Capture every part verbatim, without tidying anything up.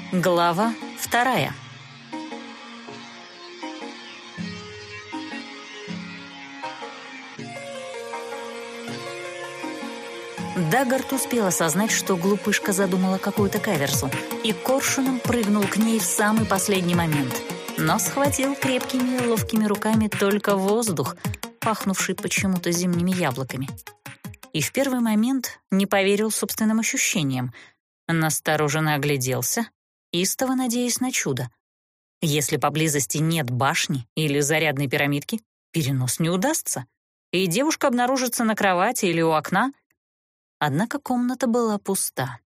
Глава вторая. Даггард успел осознать, что глупышка задумала какую-то каверзу, и коршуном прыгнул к ней в самый последний момент, но схватил крепкими и ловкими руками только воздух, пахнувший почему-то зимними яблоками. И в первый момент не поверил собственным ощущениям, настороженно огляделся, истово надеясь на чудо. Если поблизости нет башни или зарядной пирамидки, перенос не удастся, и девушка обнаружится на кровати или у окна. Однако комната была пуста.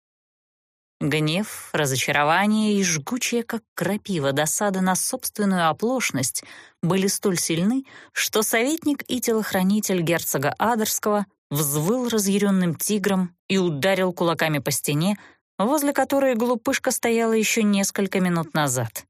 Гнев, разочарование и жгучая, как крапива, досада на собственную оплошность были столь сильны, что советник и телохранитель герцога Адерского взвыл разъяренным тигром и ударил кулаками по стене, возле которой глупышка стояла еще несколько минут назад.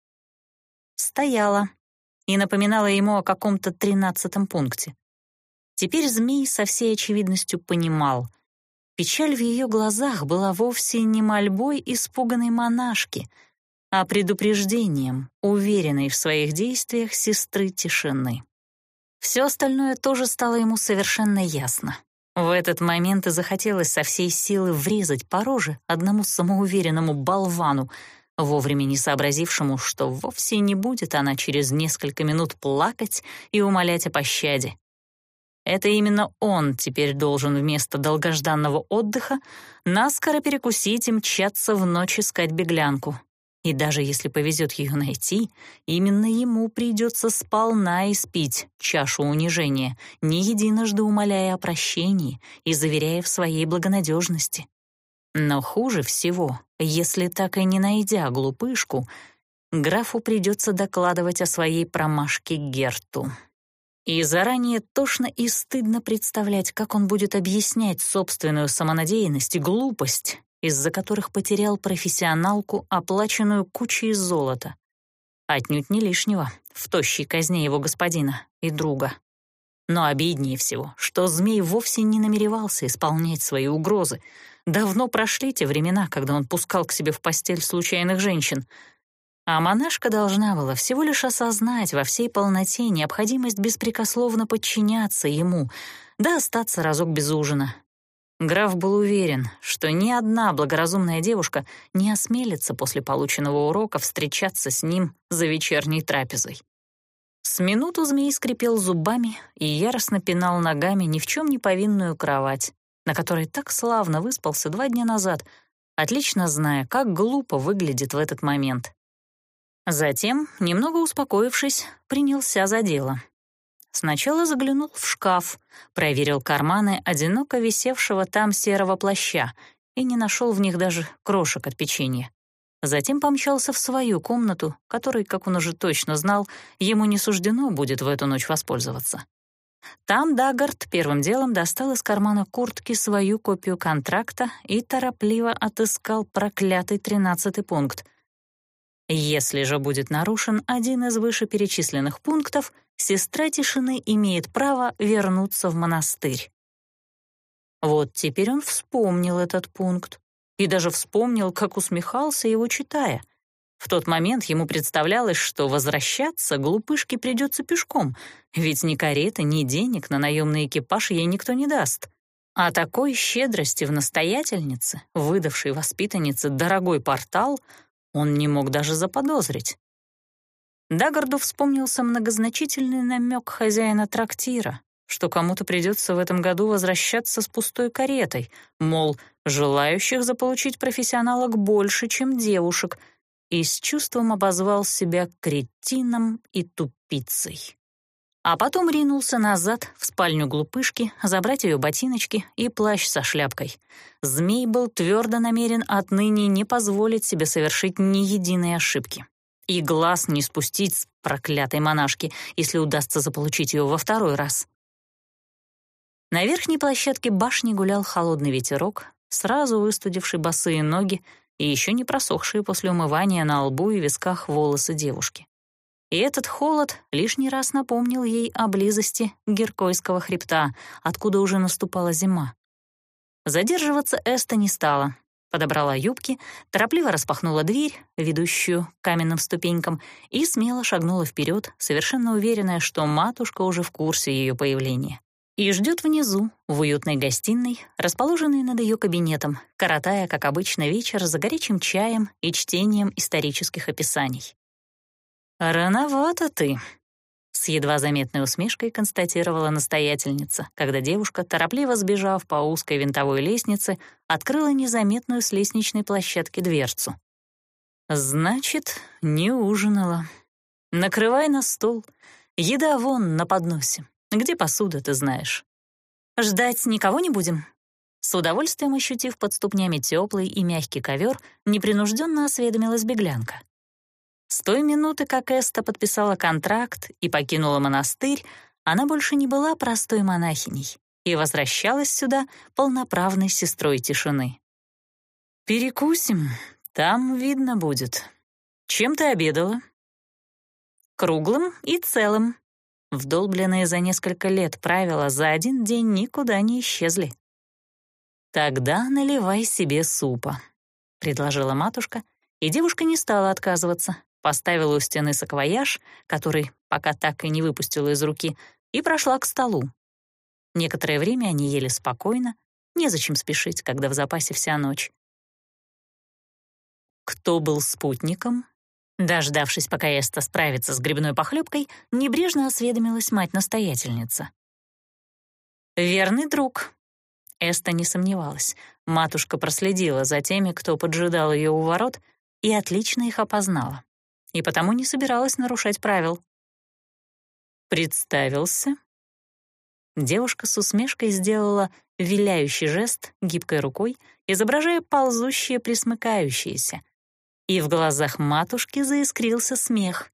Стояла и напоминала ему о каком-то тринадцатом пункте. Теперь змей со всей очевидностью понимал — печаль в ее глазах была вовсе не мольбой испуганной монашки, а предупреждением, уверенной в своих действиях сестры тишины. Все остальное тоже стало ему совершенно ясно. В этот момент и захотелось со всей силы врезать по роже одному самоуверенному болвану, вовремя не сообразившему, что вовсе не будет она через несколько минут плакать и умолять о пощаде. Это именно он теперь должен вместо долгожданного отдыха наскоро перекусить и мчаться в ночь искать беглянку. И даже если повезет ее найти, именно ему придется сполна испить чашу унижения, не единожды умоляя о прощении и заверяя в своей благонадежности. Но хуже всего, если так и не найдя глупышку, графу придется докладывать о своей промашке Герту. И заранее тошно и стыдно представлять, как он будет объяснять собственную самонадеянность и глупость, из-за которых потерял профессионалку, оплаченную кучей золота. Отнюдь не лишнего, в тощей казне его господина и друга. Но обиднее всего, что змей вовсе не намеревался исполнять свои угрозы. Давно прошли те времена, когда он пускал к себе в постель случайных женщин. А монашка должна была всего лишь осознать во всей полноте необходимость беспрекословно подчиняться ему, да остаться разок без ужина. Граф был уверен, что ни одна благоразумная девушка не осмелится после полученного урока встречаться с ним за вечерней трапезой. С минуту змей скрипел зубами и яростно пинал ногами ни в чем не повинную кровать, на которой так славно выспался два дня назад, отлично зная, как глупо выглядит в этот момент. Затем, немного успокоившись, принялся за дело. Сначала заглянул в шкаф, проверил карманы одиноко висевшего там серого плаща и не нашел в них даже крошек от печенья. Затем помчался в свою комнату, которой, как он уже точно знал, ему не суждено будет в эту ночь воспользоваться. Там Даггард первым делом достал из кармана куртки свою копию контракта и торопливо отыскал проклятый тринадцатый пункт. Если же будет нарушен один из вышеперечисленных пунктов, сестра тишины имеет право вернуться в монастырь. Вот теперь он вспомнил этот пункт и даже вспомнил, как усмехался его читая. В тот момент ему представлялось, что возвращаться глупышке придется пешком, ведь ни кареты, ни денег на наемный экипаж ей никто не даст. А такой щедрости в настоятельнице, выдавшей воспитаннице дорогой портал, он не мог даже заподозрить. Даггарду вспомнился многозначительный намек хозяина трактира, что кому-то придется в этом году возвращаться с пустой каретой, мол, желающих заполучить профессионалок больше, чем девушек, и с чувством обозвал себя кретином и тупицей. А потом ринулся назад в спальню глупышки забрать ее ботиночки и плащ со шляпкой. Змей был твердо намерен отныне не позволить себе совершить ни единой ошибки. И глаз не спустить с проклятой монашки, если удастся заполучить ее во второй раз. На верхней площадке башни гулял холодный ветерок, сразу выстудивший босые ноги и еще не просохшие после умывания на лбу и висках волосы девушки. И этот холод лишний раз напомнил ей о близости Геркойского хребта, откуда уже наступала зима. Задерживаться Эста не стала. подобрала юбки, торопливо распахнула дверь, ведущую к каменным ступенькам, и смело шагнула вперед, совершенно уверенная, что матушка уже в курсе ее появления и ждет внизу, в уютной гостиной, расположенной над ее кабинетом, коротая, как обычно, вечер за горячим чаем и чтением исторических описаний. «Рановато ты», — с едва заметной усмешкой констатировала настоятельница, когда девушка, торопливо сбежав по узкой винтовой лестнице, открыла незаметную с лестничной площадки дверцу. «Значит, не ужинала. Накрывай на стол. Еда вон на подносе. Где посуда, ты знаешь?» «Ждать никого не будем?» С удовольствием ощутив под ступнями теплый и мягкий ковер, непринужденно осведомилась беглянка. С той минуты, как Эста подписала контракт и покинула монастырь, она больше не была простой монахиней и возвращалась сюда полноправной сестрой тишины. «Перекусим, там видно будет. Чем ты обедала?» «Круглым и целым». Вдолбленные за несколько лет правила за один день никуда не исчезли. «Тогда наливай себе супа», — предложила матушка, и девушка не стала отказываться, поставила у стены саквояж, который пока так и не выпустила из руки, и прошла к столу. Некоторое время они ели спокойно, незачем спешить, когда в запасе вся ночь. «Кто был спутником?» Дождавшись, пока Эста справится с грибной похлебкой, небрежно осведомилась мать-настоятельница. «Верный друг». Эста не сомневалась. Матушка проследила за теми, кто поджидал ее у ворот, и отлично их опознала, и потому не собиралась нарушать правил. «Представился?» Девушка с усмешкой сделала виляющий жест гибкой рукой, изображая ползущее присмыкающееся, и в глазах матушки заискрился смех.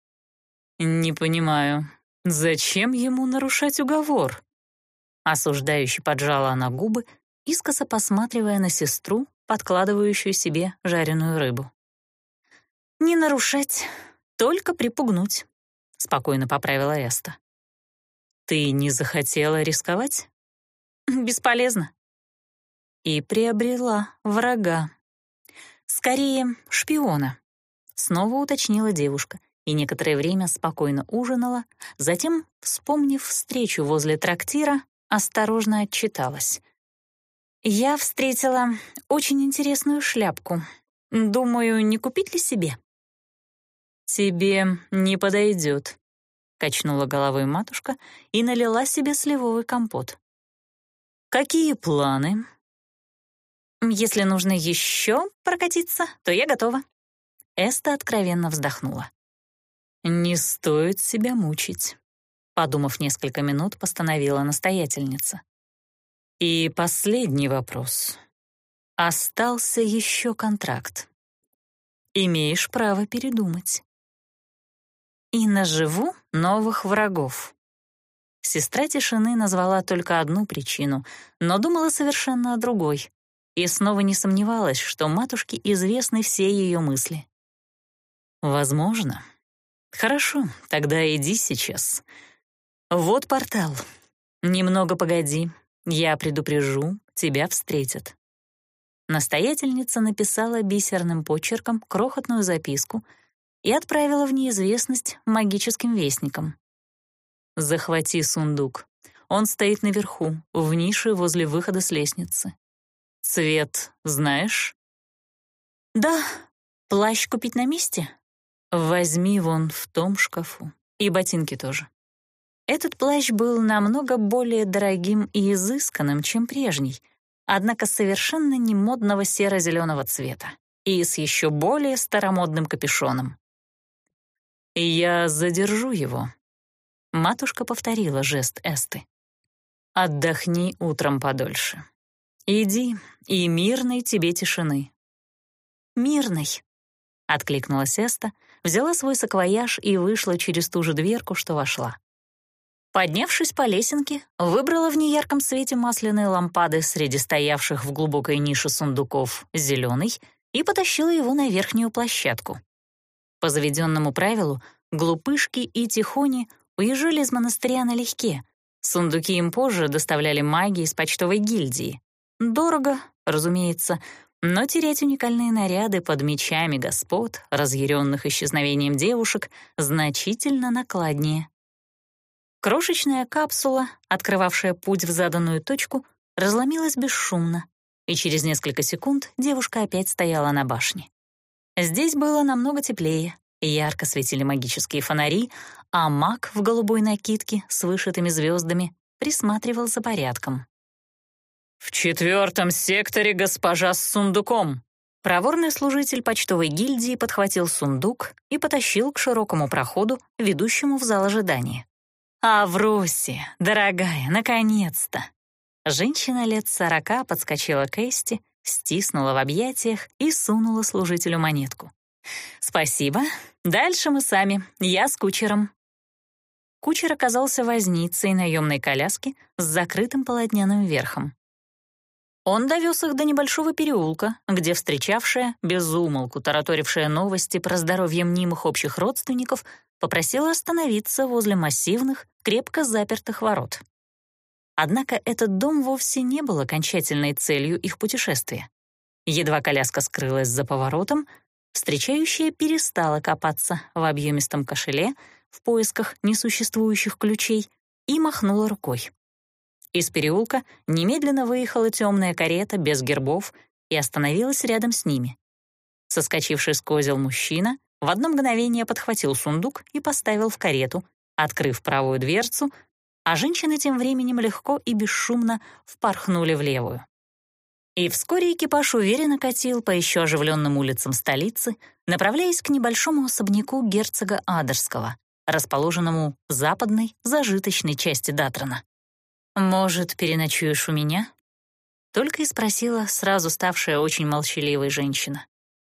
«Не понимаю, зачем ему нарушать уговор?» Осуждающе поджала она губы, искоса посматривая на сестру, подкладывающую себе жареную рыбу. «Не нарушать, только припугнуть», — спокойно поправила Эста. «Ты не захотела рисковать?» «Бесполезно». И приобрела врага. «Скорее, шпиона», — снова уточнила девушка, и некоторое время спокойно ужинала, затем, вспомнив встречу возле трактира, осторожно отчиталась. «Я встретила очень интересную шляпку. Думаю, не купить ли себе?» «Тебе не подойдет», — качнула головой матушка и налила себе сливовый компот. «Какие планы?» «Если нужно еще прокатиться, то я готова». Эста откровенно вздохнула. «Не стоит себя мучить», — подумав несколько минут, постановила настоятельница. «И последний вопрос. Остался еще контракт. Имеешь право передумать». «И наживу новых врагов». Сестра тишины назвала только одну причину, но думала совершенно о другой. И снова не сомневалась, что матушке известны все ее мысли. «Возможно. Хорошо, тогда иди сейчас. Вот портал. Немного погоди, я предупрежу, тебя встретят». Настоятельница написала бисерным почерком крохотную записку и отправила в неизвестность магическим вестникам. «Захвати сундук. Он стоит наверху, в нише возле выхода с лестницы. Цвет знаешь?» «Да. Плащ купить на месте?» «Возьми вон в том шкафу. И ботинки тоже». Этот плащ был намного более дорогим и изысканным, чем прежний, однако совершенно не модного серо-зеленого цвета и с еще более старомодным капюшоном. «Я задержу его». Матушка повторила жест Эсты. «Отдохни утром подольше. Иди, и мирной тебе тишины». «Мирной», — откликнулась Эста, взяла свой саквояж и вышла через ту же дверку, что вошла. Поднявшись по лесенке, выбрала в неярком свете масляной лампады среди стоявших в глубокой нише сундуков зеленый и потащила его на верхнюю площадку. По заведенному правилу, глупышки и тихони уезжали из монастыря налегке. Сундуки им позже доставляли маги из почтовой гильдии. Дорого, разумеется, Но терять уникальные наряды под мечами господ, разъяренных исчезновением девушек, значительно накладнее. Крошечная капсула, открывавшая путь в заданную точку, разломилась бесшумно, и через несколько секунд девушка опять стояла на башне. Здесь было намного теплее, ярко светили магические фонари, а маг в голубой накидке с вышитыми звездами присматривал за порядком. «В четвертом секторе госпожа с сундуком!» Проворный служитель почтовой гильдии подхватил сундук и потащил к широкому проходу, ведущему в зал ожидания. «Авросия, дорогая, наконец-то!» Женщина лет сорока подскочила к Эсте, стиснула в объятиях и сунула служителю монетку. «Спасибо. Дальше мы сами. Я с кучером». Кучер оказался возницей наемной коляски с закрытым полотняным верхом. Он довез их до небольшого переулка, где встречавшая, без умолку тараторившая новости про здоровье мнимых общих родственников, попросила остановиться возле массивных, крепко запертых ворот. Однако этот дом вовсе не был окончательной целью их путешествия. Едва коляска скрылась за поворотом, встречающая перестала копаться в объемистом кошеле в поисках несуществующих ключей и махнула рукой. Из переулка немедленно выехала темная карета без гербов и остановилась рядом с ними. Соскочивший с козел мужчина в одно мгновение подхватил сундук и поставил в карету, открыв правую дверцу, а женщины тем временем легко и бесшумно впорхнули в левую. И вскоре экипаж уверенно катил по еще оживленным улицам столицы, направляясь к небольшому особняку герцога Адерского, расположенному в западной, зажиточной части Датрана. «Может, переночуешь у меня?» — только и спросила сразу ставшая очень молчаливой женщина.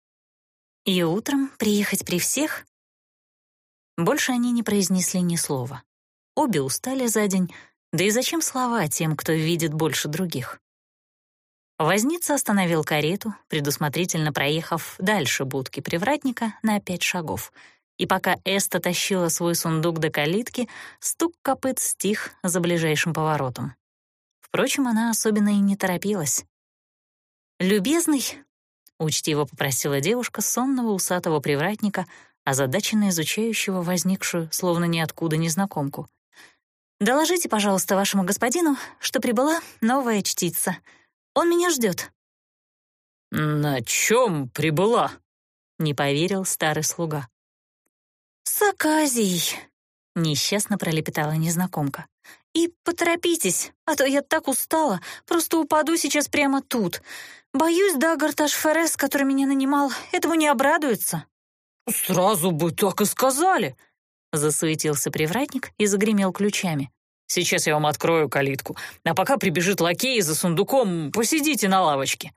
«И утром приехать при всех?» Больше они не произнесли ни слова. Обе устали за день, да и зачем слова тем, кто видит больше других? Возница остановил карету, предусмотрительно проехав дальше будки привратника на пять шагов, и пока Эста тащила свой сундук до калитки, стук копыт стих за ближайшим поворотом. Впрочем, она особенно и не торопилась. «Любезный», — учтиво попросила девушка сонного усатого привратника, озадаченно изучающего возникшую, словно ниоткуда, незнакомку. «Доложите, пожалуйста, вашему господину, что прибыла новая чтица. Он меня ждет». «На чем прибыла?» — не поверил старый слуга. «С оказией», — несчастно пролепетала незнакомка. «И поторопитесь, а то я так устала, просто упаду сейчас прямо тут. Боюсь, Дагарт Ашферес, который меня нанимал, этому не обрадуется». «Сразу бы так и сказали», — засуетился привратник и загремел ключами. «Сейчас я вам открою калитку, а пока прибежит лакей за сундуком, посидите на лавочке».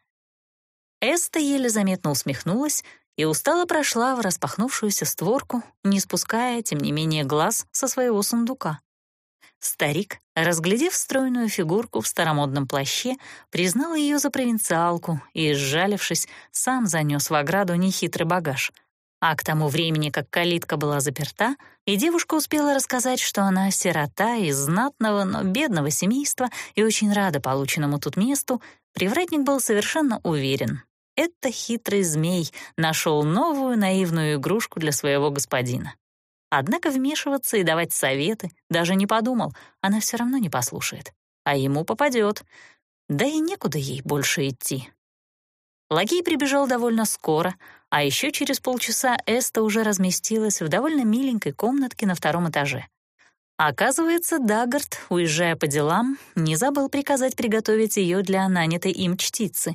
Эста еле заметно усмехнулась и устало прошла в распахнувшуюся створку, не спуская, тем не менее, глаз со своего сундука. Старик, разглядев стройную фигурку в старомодном плаще, признал ее за провинциалку и, сжалившись, сам занес в ограду нехитрый багаж. А к тому времени, как калитка была заперта, и девушка успела рассказать, что она сирота из знатного, но бедного семейства и очень рада полученному тут месту, привратник был совершенно уверен. Это хитрый змей нашел новую наивную игрушку для своего господина. Однако вмешиваться и давать советы даже не подумал, она все равно не послушает, а ему попадет. Да и некуда ей больше идти. Лакей прибежал довольно скоро, а еще через полчаса Эста уже разместилась в довольно миленькой комнатке на втором этаже. Оказывается, Дагарт, уезжая по делам, не забыл приказать приготовить ее для нанятой им чтицы.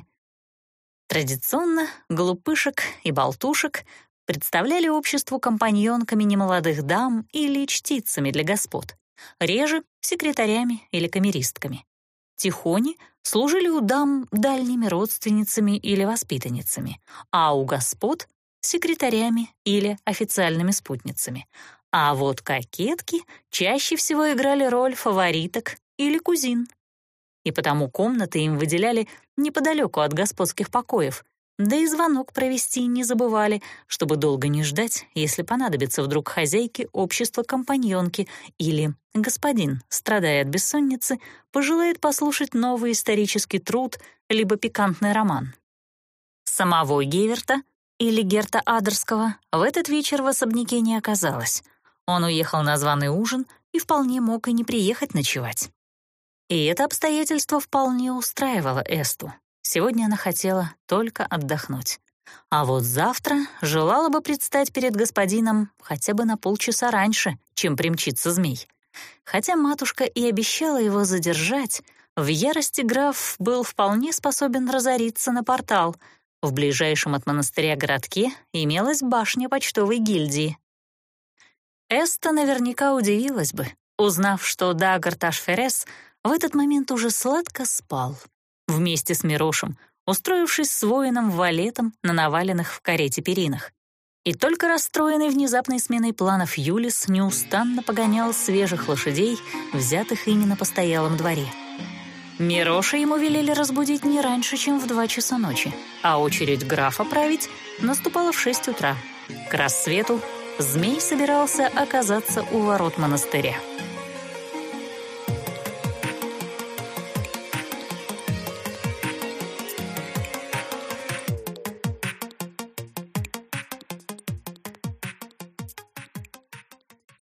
Традиционно глупышек и болтушек представляли обществу компаньонками немолодых дам или чтицами для господ, реже — секретарями или камеристками. Тихони служили у дам дальними родственницами или воспитанницами, а у господ — секретарями или официальными спутницами. А вот кокетки чаще всего играли роль фавориток или кузин. И потому комнаты им выделяли неподалеку от господских покоев, да и звонок провести не забывали, чтобы долго не ждать, если понадобится вдруг хозяйке общество компаньонки или господин, страдая от бессонницы, пожелает послушать новый исторический труд либо пикантный роман. Самого Геверта или Герта Адерского в этот вечер в особняке не оказалось. Он уехал на званый ужин и вполне мог и не приехать ночевать. И это обстоятельство вполне устраивало Эсту. Сегодня она хотела только отдохнуть. А вот завтра желала бы предстать перед господином хотя бы на полчаса раньше, чем примчится змей. Хотя матушка и обещала его задержать, в ярости граф был вполне способен разориться на портал. В ближайшем от монастыря городке имелась башня почтовой гильдии. Эста наверняка удивилась бы, узнав, что Дагар Таш-Ферес в этот момент уже сладко спал, вместе с Мирошем, устроившись с воином-валетом на наваленных в карете перинах. И только расстроенный внезапной сменой планов Юлис неустанно погонял свежих лошадей, взятых ими на постоялом дворе. Мироша ему велели разбудить не раньше, чем в два часа ночи, а очередь графа править наступала в шесть утра. К рассвету змей собирался оказаться у ворот монастыря.